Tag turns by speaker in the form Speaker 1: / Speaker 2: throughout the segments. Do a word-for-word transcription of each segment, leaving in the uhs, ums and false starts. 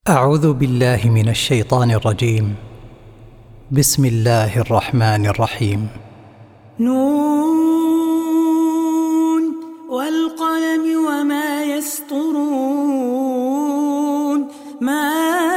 Speaker 1: أعوذ بالله من الشيطان الرجيم. بسم الله الرحمن الرحيم.
Speaker 2: نون والقلم وما يسطرون ما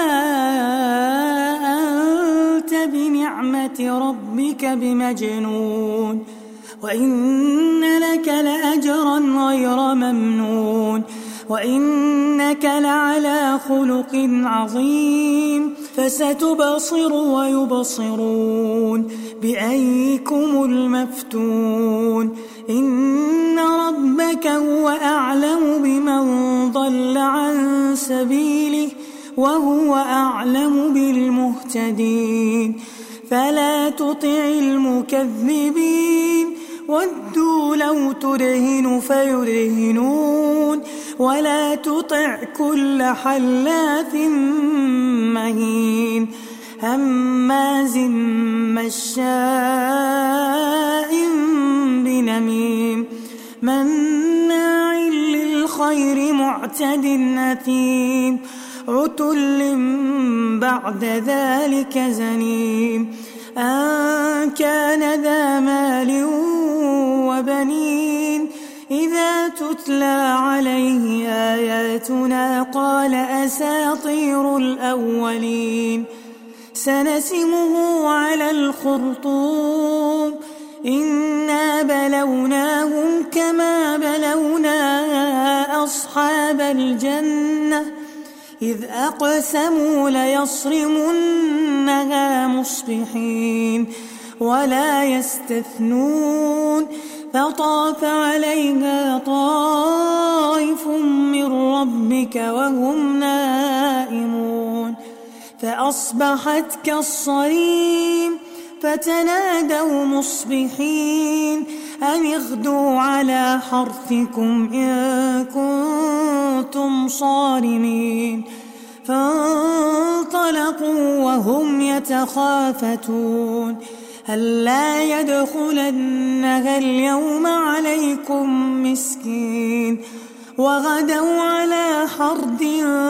Speaker 2: أنت بنعمة ربك بمجنون وإن لك لأجرا غير ممنون وإنك لعلى خلق عظيم فستبصر ويبصرون بأيكم المفتون إن ربك هو أعلم بمن ضل عن سبيله وهو أعلم بالمهتدين فلا تطع المكذبين ودوا لو تدهن فيدهنون ولا تطع كل حلاف مهين هماز مشاء بنميم مناع للخير معتد أثيم عتل بعد ذلك زنيم أن كان ذا مال وبنين إذا تتلى عليه آياتنا قال أساطير الأولين سنسمه على الخرطوم إنا بلوناهم كما بلونا أصحاب الجنة إذ أقسموا ليصرمنها مصبحين ولا يستثنون فطاف عليها طائف من ربك وهم نائمون فأصبحت كالصريم فتنادوا مصبحين أن اغدوا على حرثكم إن كنتم صارمين فانطلقوا وهم يتخافتون ألا يدخلنها اليوم عليكم مسكين وغدوا على حرد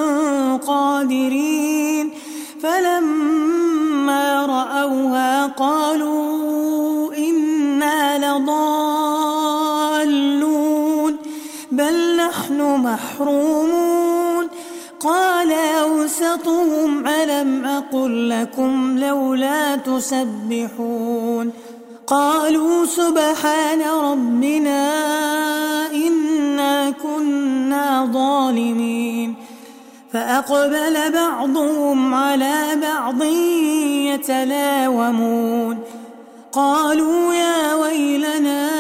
Speaker 2: قادرين فلما رأوها قالوا إنا لضالون بل نحن محرومون قال أوسطهم ألم أقل لكم لولا تسبحون قالوا سبحان ربنا إنا كنا ظالمين فأقبل بعضهم على بعض يتلاومون قالوا يا ويلنا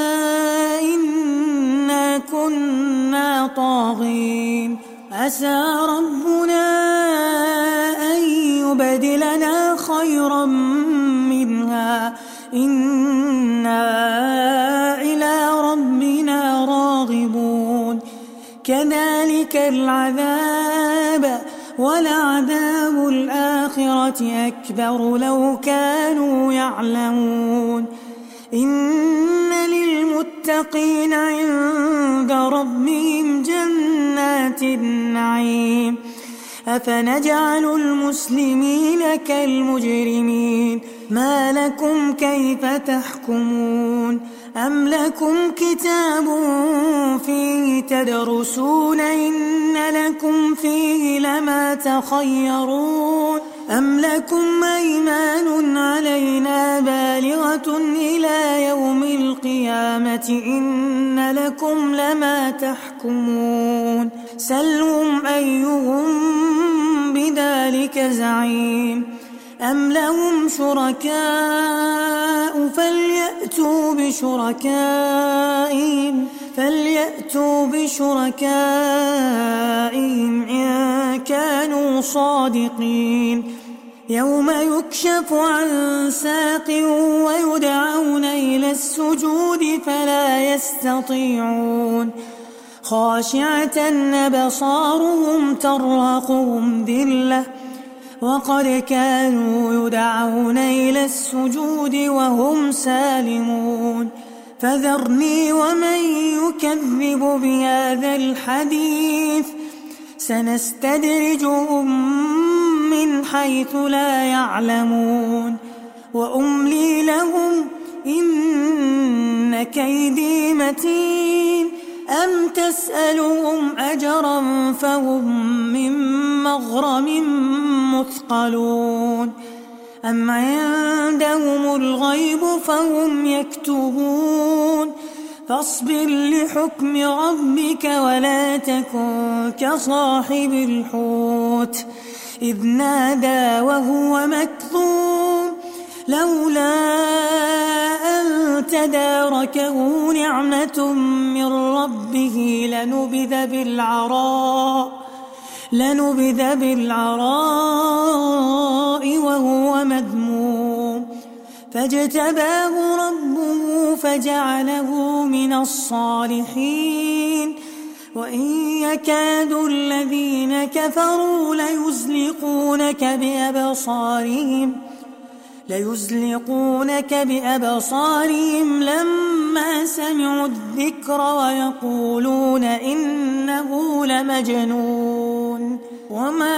Speaker 2: إنا كنا طاغين عسى ربنا أن يبدلنا خيرا منها إنا إلى ربنا راغبون كذلك العذاب ولعذاب الآخرة أكبر لو كانوا يعلمون إن للمتقين عند ربهم جنات النعيم أفنجعل المسلمين كالمجرمين ما لكم كيف تحكمون أم لكم كتاب فيه تدرسون إن لكم فيه لما تخيرون أم لكم أيمان علينا بالغة إلى يوم القيامة إن لكم لما تحكمون سلهم أيهم بذلك زعيم أم لهم شركاء فليأتوا بشركائهم فليأتوا بشركائهم إن كانوا صادقين يوم يكشف عن ساق ويدعون إلى السجود فلا يستطيعون خاشعة أبصارهم ترهقهم ذلة وقد كانوا يدعون إلى السجود وهم سالمون فذرني ومن يكذب بهذا الحديث سنستدرجهم حيث لا يعلمون وأملي لهم إن كيدي متين أم تسألهم أجرا فهم من مغرم مثقلون أم عندهم الغيب فهم يكتبون فاصبر لحكم ربك ولا تكن كصاحب الحوت إذ نادى وهو مكظوم لولا أن تداركه نعمة من ربه لنبذ بالعراء لنبذ بالعراء وهو مذموم فاجتباه ربه فجعله من الصالحين وإن يكاد الذين كفروا ليزلقونك بأبصارهم ليزلقونك بأبصارهم لما سمعوا الذكر ويقولون إنه لمجنون وما